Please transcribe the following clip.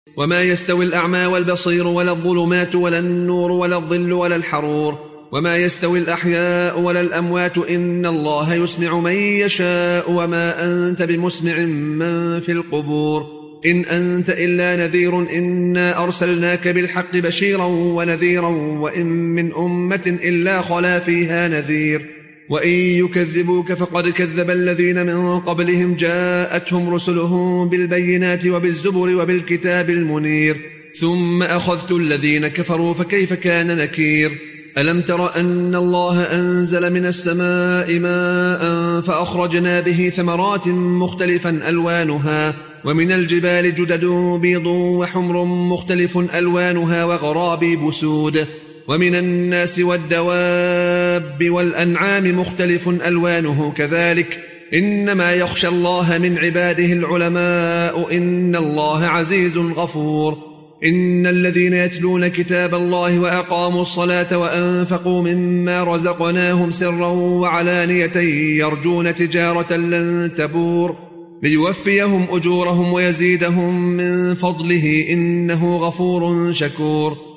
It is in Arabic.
وما يستوي الأعمى والبصير ولا الظلمات ولا النور ولا الظل ولا الحرور وما يستوي الأحياء ولا الأموات إن الله يسمع من يشاء وما أنت بمسمع من في القبور إن أنت إلا نذير إنا أرسلناك بالحق بشيرا ونذيرا وإن من أمة إلا خلا فيها نذير وإن يكذبوك فقد كذب الذين من قبلهم جاءتهم رسلهم بالبينات وبالزبر وبالكتاب المنير ثم أخذت الذين كفروا فكيف كان نكير ألم تر أن الله أنزل من السماء ماء فأخرجنا به ثمرات مختلفا ألوانها ومن الجبال جدد بيض وحمر مختلف ألوانها وغرابيب سود ومن الناس والدواب والأنعام مختلف ألوانه كذلك إنما يخشى الله من عباده العلماء إن الله عزيز غفور إن الذين يتلون كتاب الله وأقاموا الصلاة وأنفقوا مما رزقناهم سرا وعلانية يرجون تجارة لن تبور ليوفيهم أجورهم ويزيدهم من فضله إنه غفور شكور